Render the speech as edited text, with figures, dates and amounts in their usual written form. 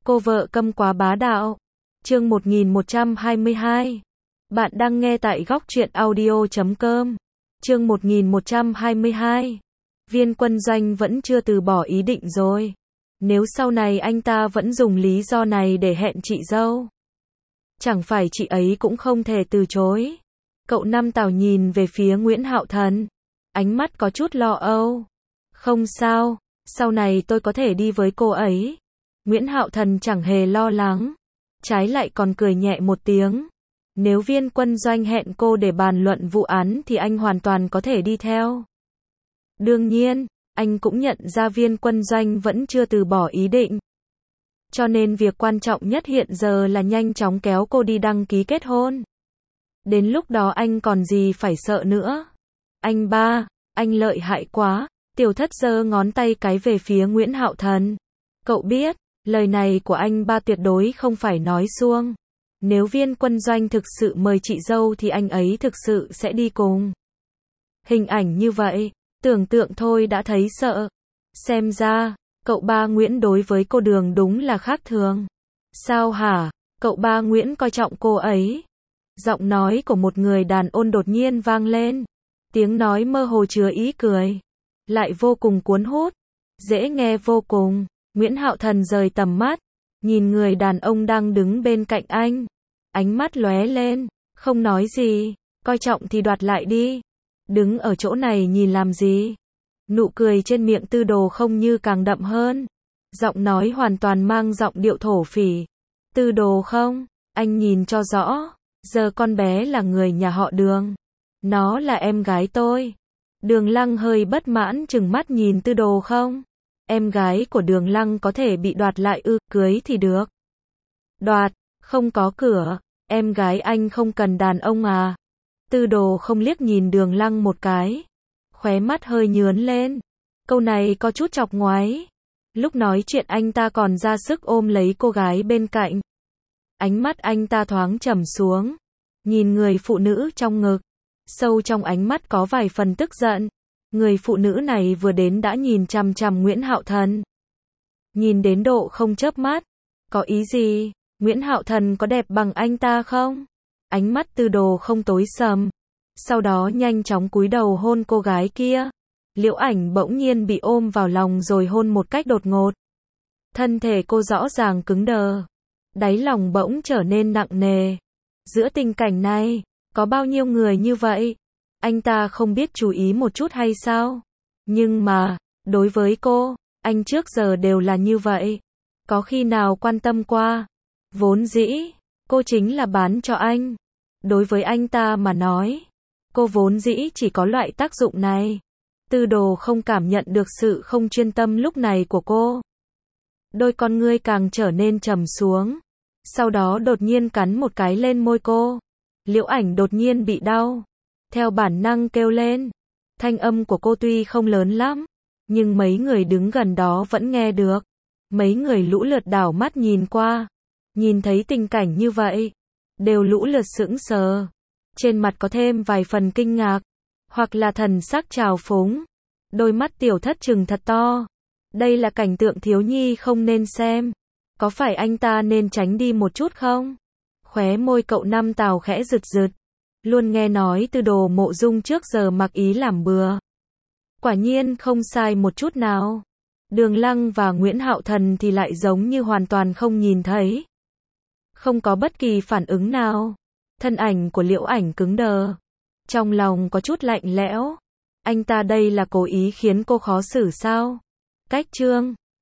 Cô vợ câm quá bá đạo. Chương 1122. Bạn đang nghe tại góc truyện audio.com. Chương 1122. Viên Quân Doanh vẫn chưa từ bỏ ý định rồi. Nếu sau này anh ta vẫn dùng lý do này để hẹn chị dâu, chẳng phải chị ấy cũng không thể từ chối. Cậu Năm Tào nhìn về phía Nguyễn Hạo Thần, ánh mắt có chút lo âu. Không sao, sau này tôi có thể đi với cô ấy. Nguyễn Hạo Thần chẳng hề lo lắng, trái lại còn cười nhẹ một tiếng. Nếu Viên Quân Doanh hẹn cô để bàn luận vụ án thì anh hoàn toàn có thể đi theo. Đương nhiên, anh cũng nhận ra Viên Quân Doanh vẫn chưa từ bỏ ý định. Cho nên việc quan trọng nhất hiện giờ là nhanh chóng kéo cô đi đăng ký kết hôn. Đến lúc đó anh còn gì phải sợ nữa. Anh ba, anh lợi hại quá. Tiểu Thất giơ ngón tay cái về phía Nguyễn Hạo Thần. Cậu biết, lời này của anh ba tuyệt đối không phải nói suông. Nếu Viên Quân Doanh thực sự mời chị dâu thì anh ấy thực sự sẽ đi cùng. Hình ảnh như vậy, tưởng tượng thôi đã thấy sợ. Xem ra, cậu ba Nguyễn đối với cô Đường đúng là khác thường. Sao hả? Cậu ba Nguyễn coi trọng cô ấy. Giọng nói của một người đàn ông đột nhiên vang lên. Tiếng nói mơ hồ chứa ý cười, lại vô cùng cuốn hút, dễ nghe vô cùng. Nguyễn Hạo Thần rời tầm mắt, nhìn người đàn ông đang đứng bên cạnh anh. Ánh mắt lóe lên, không nói gì, coi trọng thì đoạt lại đi. Đứng ở chỗ này nhìn làm gì? Nụ cười trên miệng Tư Đồ không như càng đậm hơn. Giọng nói hoàn toàn mang giọng điệu thổ phỉ. Tư Đồ không, anh nhìn cho rõ, giờ con bé là người nhà họ Đường. Nó là em gái tôi. Đường Lăng hơi bất mãn trừng mắt nhìn Tư Đồ không. Em gái của Đường Lăng có thể bị đoạt lại ư? Cưới thì được. Đoạt, không có cửa. Em gái anh không cần đàn ông à? Tư Đồ không liếc nhìn Đường Lăng một cái, khóe mắt hơi nhướn lên. Câu này có chút chọc ngoáy. Lúc nói chuyện anh ta còn ra sức ôm lấy cô gái bên cạnh. Ánh mắt anh ta thoáng trầm xuống, nhìn người phụ nữ trong ngực. Sâu trong ánh mắt có vài phần tức giận. Người phụ nữ này vừa đến đã nhìn chằm chằm Nguyễn Hạo Thần, nhìn đến độ không chớp mắt. Có ý gì? Nguyễn Hạo Thần có đẹp bằng anh ta không? Ánh mắt Tư Đồ không tối sầm, sau đó nhanh chóng cúi đầu hôn cô gái kia. Liễu Ảnh bỗng nhiên bị ôm vào lòng rồi hôn một cách đột ngột. Thân thể cô rõ ràng cứng đờ, đáy lòng bỗng trở nên nặng nề. Giữa tình cảnh này, có bao nhiêu người như vậy? Anh ta không biết chú ý một chút hay sao? Nhưng mà, đối với cô, anh trước giờ đều là như vậy. Có khi nào quan tâm qua? Vốn dĩ, cô chính là bán cho anh. Đối với anh ta mà nói, cô vốn dĩ chỉ có loại tác dụng này. Tư Đồ không cảm nhận được sự không chuyên tâm lúc này của cô. Đôi con ngươi càng trở nên trầm xuống. Sau đó đột nhiên cắn một cái lên môi cô. Liễu Ảnh đột nhiên bị đau, theo bản năng kêu lên. Thanh âm của cô tuy không lớn lắm, nhưng mấy người đứng gần đó vẫn nghe được. Mấy người lũ lượt đảo mắt nhìn qua, nhìn thấy tình cảnh như vậy, đều lũ lượt sững sờ. Trên mặt có thêm vài phần kinh ngạc, hoặc là thần sắc trào phúng. Đôi mắt Tiểu Thất trừng thật to. Đây là cảnh tượng thiếu nhi không nên xem. Có phải anh ta nên tránh đi một chút không? Khóe môi cậu Năm Tào khẽ rực rực. Luôn nghe nói Tư Đồ Mộ Dung trước giờ mặc ý làm bừa. Quả nhiên không sai một chút nào. Đường Lăng và Nguyễn Hạo Thần thì lại giống như hoàn toàn không nhìn thấy. Không có bất kỳ phản ứng nào. Thân ảnh của Liễu Ảnh cứng đờ. Trong lòng có chút lạnh lẽo. Anh ta đây là cố ý khiến cô khó xử sao? Cách chương